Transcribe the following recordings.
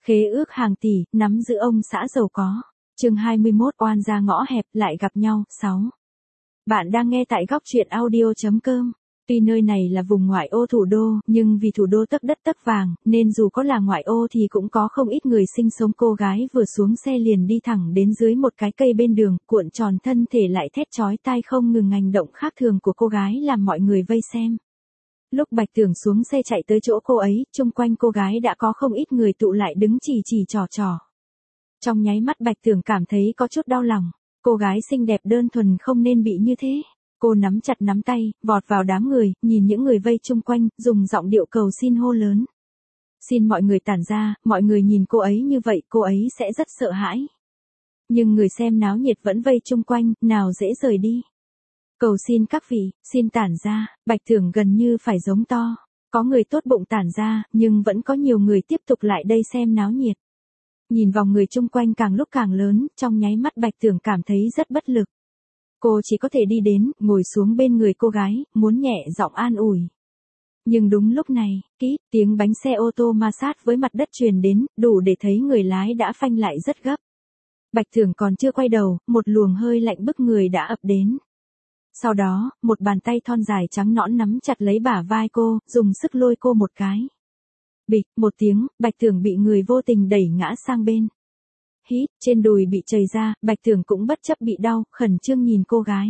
Khế ước hàng tỷ, nắm giữ ông xã giàu có. Chương 21 oan ra ngõ hẹp lại gặp nhau, 6. Bạn đang nghe tại góc truyện audio.com. Tuy nơi này là vùng ngoại ô thủ đô, nhưng vì thủ đô tấp đất tấp vàng, nên dù có là ngoại ô thì cũng có không ít người sinh sống. Cô gái vừa xuống xe liền đi thẳng đến dưới một cái cây bên đường, cuộn tròn thân thể lại thét chói tai không ngừng. Hành động khác thường của cô gái làm mọi người vây xem. Lúc Bạch Tưởng xuống xe chạy tới chỗ cô ấy, chung quanh cô gái đã có không ít người tụ lại đứng chỉ trò. Trong nháy mắt Bạch Tưởng cảm thấy có chút đau lòng. Cô gái xinh đẹp đơn thuần không nên bị như thế. Cô nắm chặt nắm tay, vọt vào đám người, nhìn những người vây chung quanh, dùng giọng điệu cầu xin hô lớn. Xin mọi người tản ra, mọi người nhìn cô ấy như vậy, cô ấy sẽ rất sợ hãi. Nhưng người xem náo nhiệt vẫn vây chung quanh, nào dễ rời đi. Cầu xin các vị, xin tản ra, Bạch Tưởng gần như phải giống to. Có người tốt bụng tản ra, nhưng vẫn có nhiều người tiếp tục lại đây xem náo nhiệt. Nhìn vòng người chung quanh càng lúc càng lớn, trong nháy mắt Bạch Tưởng cảm thấy rất bất lực. Cô chỉ có thể đi đến, ngồi xuống bên người cô gái, muốn nhẹ giọng an ủi. Nhưng đúng lúc này, tiếng bánh xe ô tô ma sát với mặt đất truyền đến, đủ để thấy người lái đã phanh lại rất gấp. Bạch Tưởng còn chưa quay đầu, một luồng hơi lạnh bức người đã ập đến. Sau đó, một bàn tay thon dài trắng nõn nắm chặt lấy bả vai cô, dùng sức lôi cô một cái. Bịch, một tiếng, Bạch Tưởng bị người vô tình đẩy ngã sang bên. Hít, trên đùi bị chảy ra, Bạch Tưởng cũng bất chấp bị đau, khẩn trương nhìn cô gái.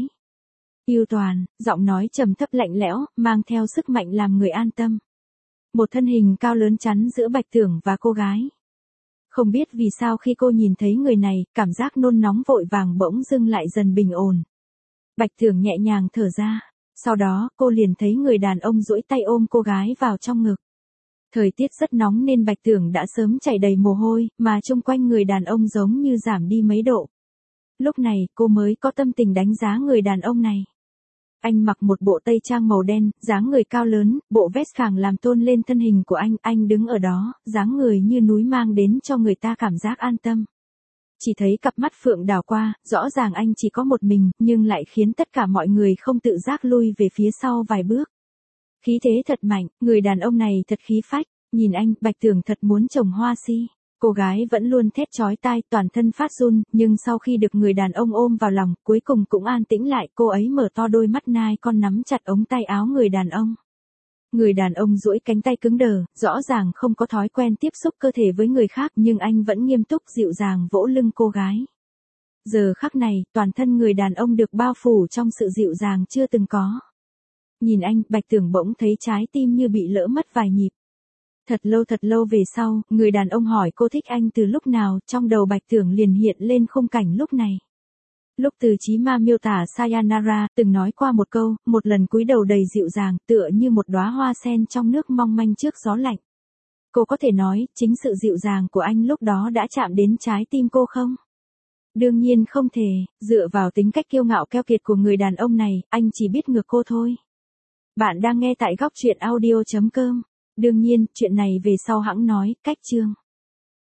Yêu Toàn, giọng nói trầm thấp lạnh lẽo, mang theo sức mạnh làm người an tâm. Một thân hình cao lớn chắn giữa Bạch Tưởng và cô gái. Không biết vì sao khi cô nhìn thấy người này, cảm giác nôn nóng vội vàng bỗng dưng lại dần bình ổn. Bạch Tưởng nhẹ nhàng thở ra. Sau đó, cô liền thấy người đàn ông duỗi tay ôm cô gái vào trong ngực. Thời tiết rất nóng nên Bạch Tưởng đã sớm chảy đầy mồ hôi, mà chung quanh người đàn ông giống như giảm đi mấy độ. Lúc này, cô mới có tâm tình đánh giá người đàn ông này. Anh mặc một bộ tây trang màu đen, dáng người cao lớn, bộ vest khàng làm tôn lên thân hình của anh đứng ở đó, dáng người như núi mang đến cho người ta cảm giác an tâm. Chỉ thấy cặp mắt phượng đảo qua, rõ ràng anh chỉ có một mình, nhưng lại khiến tất cả mọi người không tự giác lui về phía sau vài bước. Khí thế thật mạnh, người đàn ông này thật khí phách, nhìn anh, Bạch Tưởng thật muốn trồng hoa si. Cô gái vẫn luôn thét chói tai, toàn thân phát run, nhưng sau khi được người đàn ông ôm vào lòng, cuối cùng cũng an tĩnh lại, cô ấy mở to đôi mắt nai con nắm chặt ống tay áo người đàn ông. Người đàn ông duỗi cánh tay cứng đờ, rõ ràng không có thói quen tiếp xúc cơ thể với người khác, nhưng anh vẫn nghiêm túc dịu dàng vỗ lưng cô gái. Giờ khắc này, toàn thân người đàn ông được bao phủ trong sự dịu dàng chưa từng có. Nhìn anh, Bạch Tưởng bỗng thấy trái tim như bị lỡ mất vài nhịp. Thật lâu về sau, người đàn ông hỏi cô thích anh từ lúc nào, trong đầu Bạch Tưởng liền hiện lên khung cảnh lúc này. Lúc Từ Chí Ma miêu tả Sayonara, từng nói qua một câu, một lần cúi đầu đầy dịu dàng, tựa như một đóa hoa sen trong nước mong manh trước gió lạnh. Cô có thể nói, chính sự dịu dàng của anh lúc đó đã chạm đến trái tim cô không? Đương nhiên không thể, dựa vào tính cách kiêu ngạo keo kiệt của người đàn ông này, anh chỉ biết ngược cô thôi. Bạn đang nghe tại góc truyện audio.com. Đương nhiên, chuyện này về sau hẵng nói, cách chương.